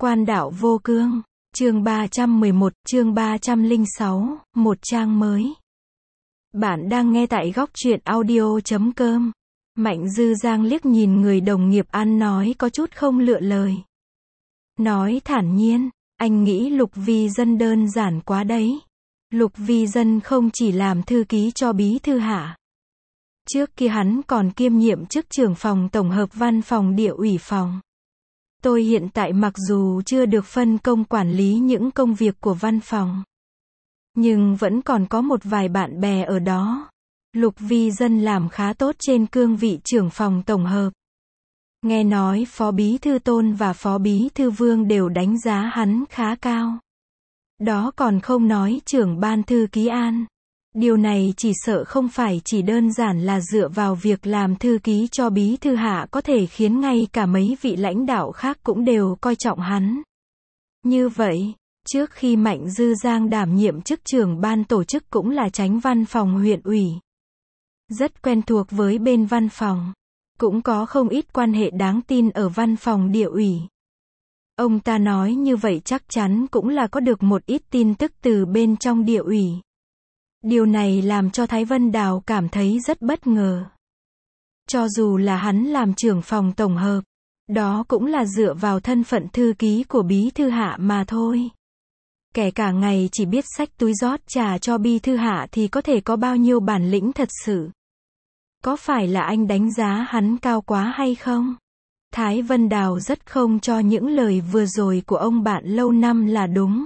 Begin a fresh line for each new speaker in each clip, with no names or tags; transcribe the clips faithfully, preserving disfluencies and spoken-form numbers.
Quan đạo vô cương, chương ba trăm mười một, chương ba trăm lẻ sáu, một trang mới. Bạn đang nghe tại góc truyện audio chấm com. Mạnh Dư Giang liếc nhìn người đồng nghiệp ăn nói có chút không lựa lời. Nói thản nhiên, anh nghĩ Lục Vi Dân đơn giản quá đấy. Lục Vi Dân không chỉ làm thư ký cho bí thư Hạ. Trước kia hắn còn kiêm nhiệm chức trưởng phòng tổng hợp văn phòng địa ủy phòng. Tôi hiện tại mặc dù chưa được phân công quản lý những công việc của văn phòng, nhưng vẫn còn có một vài bạn bè ở đó. Lục Vi Dân làm khá tốt trên cương vị trưởng phòng tổng hợp. Nghe nói Phó Bí Thư Tôn và Phó Bí Thư Vương đều đánh giá hắn khá cao. Đó còn không nói trưởng ban thư ký An. Điều này chỉ sợ không phải chỉ đơn giản là dựa vào việc làm thư ký cho bí thư Hạ có thể khiến ngay cả mấy vị lãnh đạo khác cũng đều coi trọng hắn. Như vậy, trước khi Mạnh Dư Giang đảm nhiệm chức trưởng ban tổ chức cũng là chánh văn phòng huyện ủy. Rất quen thuộc với bên văn phòng. Cũng có không ít quan hệ đáng tin ở văn phòng địa ủy. Ông ta nói như vậy chắc chắn cũng là có được một ít tin tức từ bên trong địa ủy. Điều này làm cho Thái Vân Đào cảm thấy rất bất ngờ. Cho dù là hắn làm trưởng phòng tổng hợp, đó cũng là dựa vào thân phận thư ký của bí thư Hạ mà thôi. Kẻ cả ngày chỉ biết xách túi rót trà cho bí thư Hạ thì có thể có bao nhiêu bản lĩnh thật sự. Có phải là anh đánh giá hắn cao quá hay không? Thái Vân Đào rất không cho những lời vừa rồi của ông bạn lâu năm là đúng.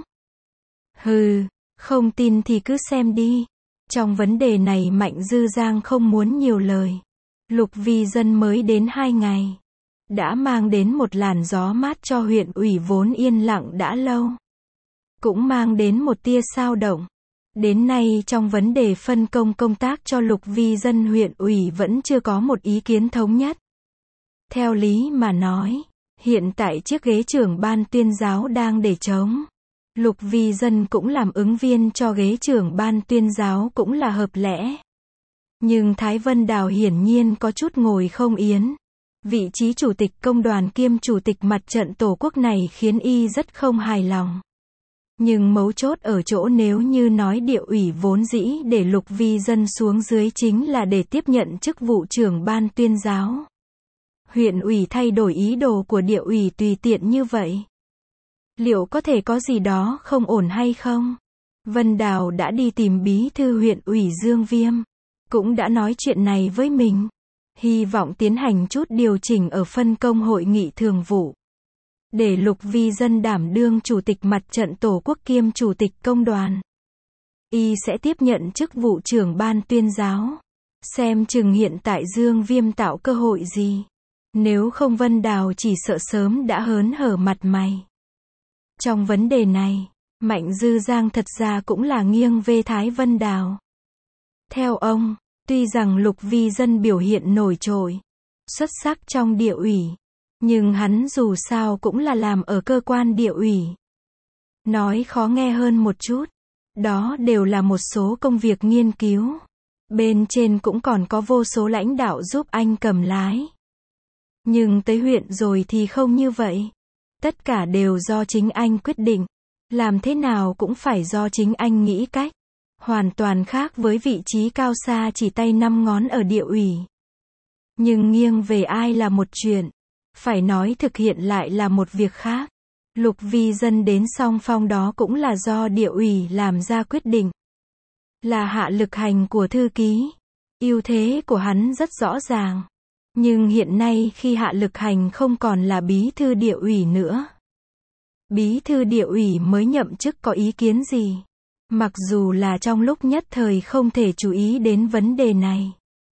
Hừ, không tin thì cứ xem đi. Trong vấn đề này Mạnh Dư Giang không muốn nhiều lời. Lục Vi Dân mới đến hai ngày, đã mang đến một làn gió mát cho huyện ủy vốn yên lặng đã lâu. Cũng mang đến một tia xao động. Đến nay trong vấn đề phân công công tác cho Lục Vi Dân huyện ủy vẫn chưa có một ý kiến thống nhất. Theo lý mà nói, hiện tại chiếc ghế trưởng ban tuyên giáo đang để trống. Lục Vi Dân cũng làm ứng viên cho ghế trưởng ban tuyên giáo cũng là hợp lẽ. Nhưng Thái Vân Đào hiển nhiên có chút ngồi không yên. Vị trí chủ tịch công đoàn kiêm chủ tịch mặt trận tổ quốc này khiến y rất không hài lòng. Nhưng mấu chốt ở chỗ nếu như nói địa ủy vốn dĩ để Lục Vi Dân xuống dưới chính là để tiếp nhận chức vụ trưởng ban tuyên giáo. Huyện ủy thay đổi ý đồ của địa ủy tùy tiện như vậy. Liệu có thể có gì đó không ổn hay không? Vân Đào đã đi tìm bí thư huyện ủy Dương Viêm. Cũng đã nói chuyện này với mình. Hy vọng tiến hành chút điều chỉnh ở phân công hội nghị thường vụ. Để Lục Vi Dân đảm đương chủ tịch mặt trận tổ quốc kiêm chủ tịch công đoàn. Y sẽ tiếp nhận chức vụ trưởng ban tuyên giáo. Xem chừng hiện tại Dương Viêm tạo cơ hội gì. Nếu không Vân Đào chỉ sợ sớm đã hớn hở mặt mày. Trong vấn đề này, Mạnh Dư Giang thật ra cũng là nghiêng về Thái Vân Đào. Theo ông, tuy rằng Lục Vi Dân biểu hiện nổi trội, xuất sắc trong địa ủy, nhưng hắn dù sao cũng là làm ở cơ quan địa ủy. Nói khó nghe hơn một chút, đó đều là một số công việc nghiên cứu. Bên trên cũng còn có vô số lãnh đạo giúp anh cầm lái. Nhưng tới huyện rồi thì không như vậy. Tất cả đều do chính anh quyết định. Làm thế nào cũng phải do chính anh nghĩ cách. Hoàn toàn khác với vị trí cao xa chỉ tay năm ngón ở địa ủy. Nhưng nghiêng về ai là một chuyện. Phải nói thực hiện lại là một việc khác. Lục Vi Dân đến song phong đó cũng là do địa ủy làm ra quyết định. Là hạ lực hành của thư ký. Ưu thế của hắn rất rõ ràng. Nhưng hiện nay khi hạ lực hành không còn là bí thư địa ủy nữa. Bí thư địa ủy mới nhậm chức có ý kiến gì? Mặc dù là trong lúc nhất thời không thể chú ý đến vấn đề này.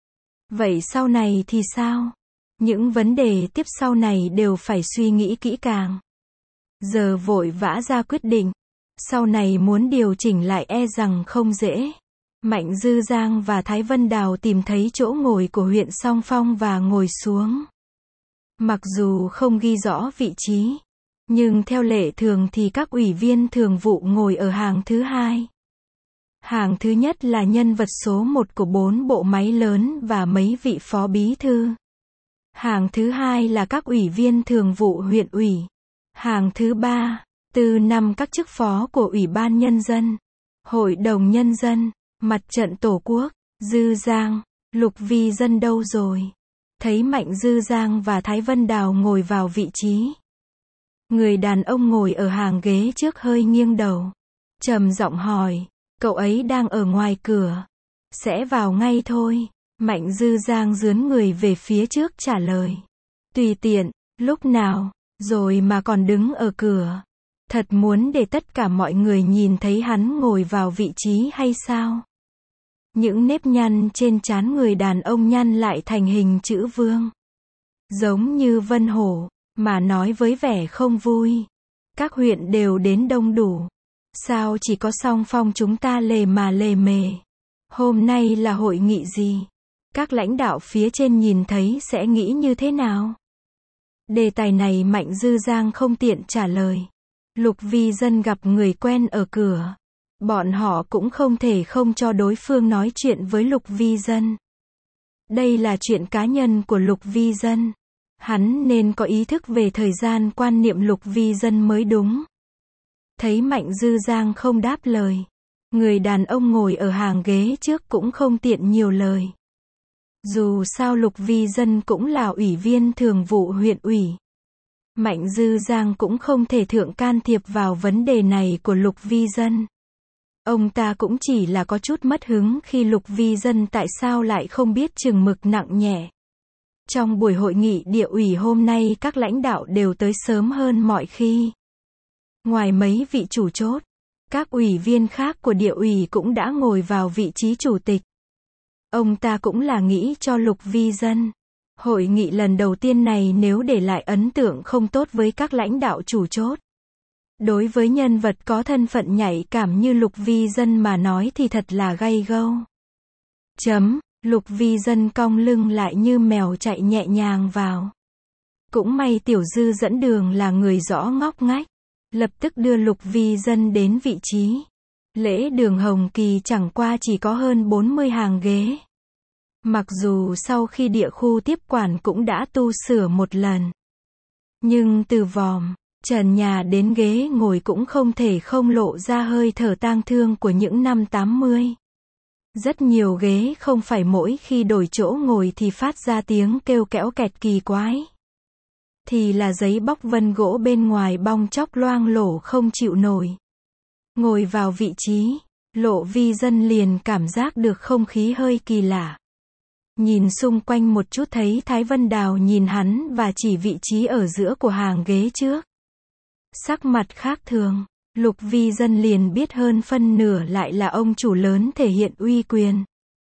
Vậy sau này thì sao? Những vấn đề tiếp sau này đều phải suy nghĩ kỹ càng. Giờ vội vã ra quyết định. Sau này muốn điều chỉnh lại e rằng không dễ. Mạnh Dư Giang và Thái Vân Đào tìm thấy chỗ ngồi của huyện Song Phong và ngồi xuống. Mặc dù không ghi rõ vị trí, nhưng theo lệ thường thì các ủy viên thường vụ ngồi ở hàng thứ hai. Hàng thứ nhất là nhân vật số một của bốn bộ máy lớn và mấy vị phó bí thư. Hàng thứ hai là các ủy viên thường vụ huyện ủy. Hàng thứ ba, từ năm các chức phó của Ủy ban Nhân dân, Hội đồng Nhân dân, Mặt trận Tổ quốc, Dư Giang, Lục Vi Dân đâu rồi? Thấy Mạnh Dư Giang và Thái Vân Đào ngồi vào vị trí. Người đàn ông ngồi ở hàng ghế trước hơi nghiêng đầu, trầm giọng hỏi, cậu ấy đang ở ngoài cửa. Sẽ vào ngay thôi. Mạnh Dư Giang dướn người về phía trước trả lời. Tùy tiện, lúc nào, rồi mà còn đứng ở cửa. Thật muốn để tất cả mọi người nhìn thấy hắn ngồi vào vị trí hay sao? Những nếp nhăn trên trán người đàn ông nhăn lại thành hình chữ vương. Giống như Vân Hổ, mà nói với vẻ không vui. Các huyện đều đến đông đủ. Sao chỉ có Song Phong chúng ta lề mà lề mề? Hôm nay là hội nghị gì? Các lãnh đạo phía trên nhìn thấy sẽ nghĩ như thế nào? Đề tài này Mạnh Dư Giang không tiện trả lời. Lục Vi Dân gặp người quen ở cửa. Bọn họ cũng không thể không cho đối phương nói chuyện với Lục Vi Dân. Đây là chuyện cá nhân của Lục Vi Dân. Hắn nên có ý thức về thời gian quan niệm Lục Vi Dân mới đúng. Thấy Mạnh Dư Giang không đáp lời. Người đàn ông ngồi ở hàng ghế trước cũng không tiện nhiều lời. Dù sao Lục Vi Dân cũng là ủy viên thường vụ huyện ủy. Mạnh Dư Giang cũng không thể thượng can thiệp vào vấn đề này của Lục Vi Dân. Ông ta cũng chỉ là có chút mất hứng khi Lục Vi Dân tại sao lại không biết chừng mực nặng nhẹ. Trong buổi hội nghị địa ủy hôm nay các lãnh đạo đều tới sớm hơn mọi khi. Ngoài mấy vị chủ chốt, các ủy viên khác của địa ủy cũng đã ngồi vào vị trí chủ tịch. Ông ta cũng là nghĩ cho Lục Vi Dân. Hội nghị lần đầu tiên này nếu để lại ấn tượng không tốt với các lãnh đạo chủ chốt. Đối với nhân vật có thân phận nhạy cảm như Lục Vi Dân mà nói thì thật là gay gâu. Chấm, Lục Vi Dân cong lưng lại như mèo chạy nhẹ nhàng vào. Cũng may Tiểu Dư dẫn đường là người rõ ngóc ngách. Lập tức đưa Lục Vi Dân đến vị trí. Lễ đường Hồng Kỳ chẳng qua chỉ có hơn bốn mươi hàng ghế. Mặc dù sau khi địa khu tiếp quản cũng đã tu sửa một lần. Nhưng từ vòm, trần nhà đến ghế ngồi cũng không thể không lộ ra hơi thở tang thương của những năm tám mươi. Rất nhiều ghế không phải mỗi khi đổi chỗ ngồi thì phát ra tiếng kêu kẽo kẹt kỳ quái. Thì là giấy bóc vân gỗ bên ngoài bong chóc loang lổ không chịu nổi. Ngồi vào vị trí, Lộ Vi Dân liền cảm giác được không khí hơi kỳ lạ. Nhìn xung quanh một chút thấy Thái Vân Đào nhìn hắn và chỉ vị trí ở giữa của hàng ghế trước. Sắc mặt khác thường, Lục Vi Dân liền biết hơn phân nửa lại là ông chủ lớn thể hiện uy quyền.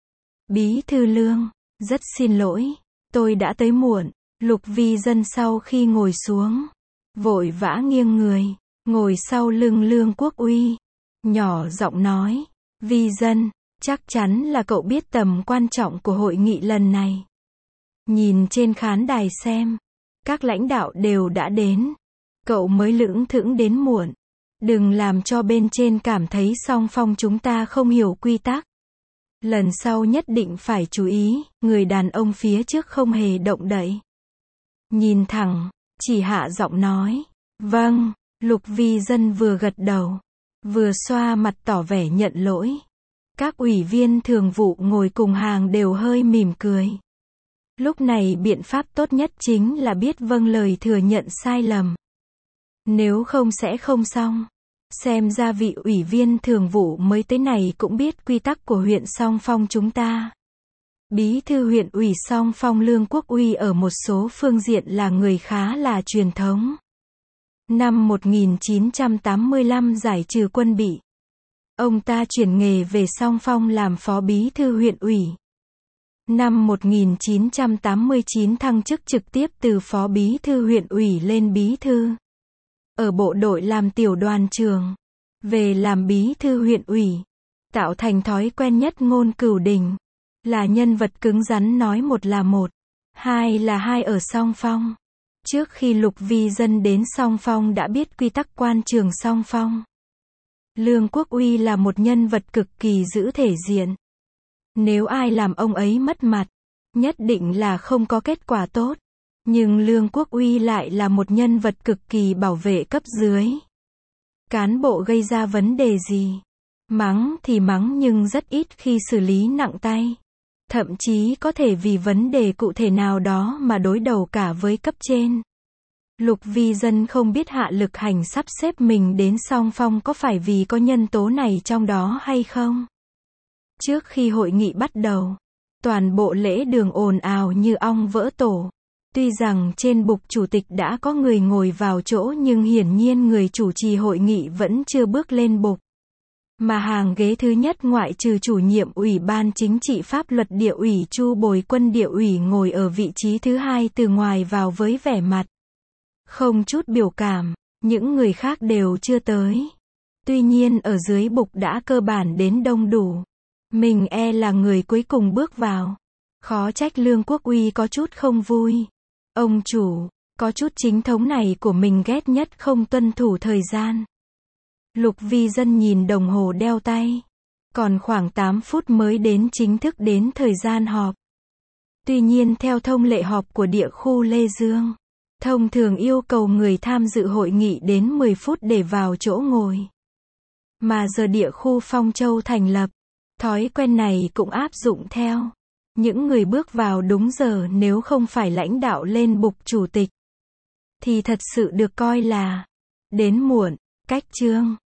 Bí thư Lương, rất xin lỗi, tôi đã tới muộn. Lục Vi Dân sau khi ngồi xuống, vội vã nghiêng người, ngồi sau lưng Lương Quốc Uy, nhỏ giọng nói, Vi Dân, chắc chắn là cậu biết tầm quan trọng của hội nghị lần này. Nhìn trên khán đài xem, các lãnh đạo đều đã đến, cậu mới lững thững đến muộn. Đừng làm cho bên trên cảm thấy Song Phong chúng ta không hiểu quy tắc. Lần sau nhất định phải chú ý, người đàn ông phía trước không hề động đậy. Nhìn thẳng, chỉ hạ giọng nói, vâng, Lục Vi Dân vừa gật đầu, vừa xoa mặt tỏ vẻ nhận lỗi. Các ủy viên thường vụ ngồi cùng hàng đều hơi mỉm cười. Lúc này biện pháp tốt nhất chính là biết vâng lời thừa nhận sai lầm. Nếu không sẽ không xong. Xem ra vị ủy viên thường vụ mới tới này cũng biết quy tắc của huyện Song Phong chúng ta. Bí thư huyện ủy Song Phong Lương Quốc Uy ở một số phương diện là người khá là truyền thống. Năm một nghìn chín trăm tám mươi lăm giải trừ quân bị. Ông ta chuyển nghề về Song Phong làm phó bí thư huyện ủy. Năm một nghìn chín trăm tám mươi chín thăng chức trực tiếp từ phó bí thư huyện ủy lên bí thư. Ở bộ đội làm tiểu đoàn trưởng. Về làm bí thư huyện ủy. Tạo thành thói quen nhất ngôn cửu đình. Là nhân vật cứng rắn nói một là một, hai là hai ở Song Phong. Trước khi Lục Vi Dân đến Song Phong đã biết quy tắc quan trường Song Phong. Lương Quốc Uy là một nhân vật cực kỳ giữ thể diện. Nếu ai làm ông ấy mất mặt, nhất định là không có kết quả tốt. Nhưng Lương Quốc Uy lại là một nhân vật cực kỳ bảo vệ cấp dưới. Cán bộ gây ra vấn đề gì? Mắng thì mắng nhưng rất ít khi xử lý nặng tay. Thậm chí có thể vì vấn đề cụ thể nào đó mà đối đầu cả với cấp trên. Lục Vi Dân không biết Hạ Lực Hành sắp xếp mình đến Song Phong có phải vì có nhân tố này trong đó hay không? Trước khi hội nghị bắt đầu, toàn bộ lễ đường ồn ào như ong vỡ tổ. Tuy rằng trên bục chủ tịch đã có người ngồi vào chỗ nhưng hiển nhiên người chủ trì hội nghị vẫn chưa bước lên bục. Mà hàng ghế thứ nhất ngoại trừ chủ nhiệm Ủy ban Chính trị Pháp luật Địa ủy Chu Bồi Quân Địa ủy ngồi ở vị trí thứ hai từ ngoài vào với vẻ mặt không chút biểu cảm, những người khác đều chưa tới. Tuy nhiên ở dưới bục đã cơ bản đến đông đủ. Mình e là người cuối cùng bước vào. Khó trách Lương Quốc Uy có chút không vui. Ông chủ, có chút chính thống này của mình ghét nhất không tuân thủ thời gian. Lục Vi Dân nhìn đồng hồ đeo tay. Còn khoảng tám phút mới đến chính thức đến thời gian họp. Tuy nhiên theo thông lệ họp của địa khu Lê Dương, thông thường yêu cầu người tham dự hội nghị đến mười phút để vào chỗ ngồi. Mà giờ địa khu Phong Châu thành lập, thói quen này cũng áp dụng theo. Những người bước vào đúng giờ nếu không phải lãnh đạo lên bục chủ tịch, thì thật sự được coi là đến muộn. Cách chương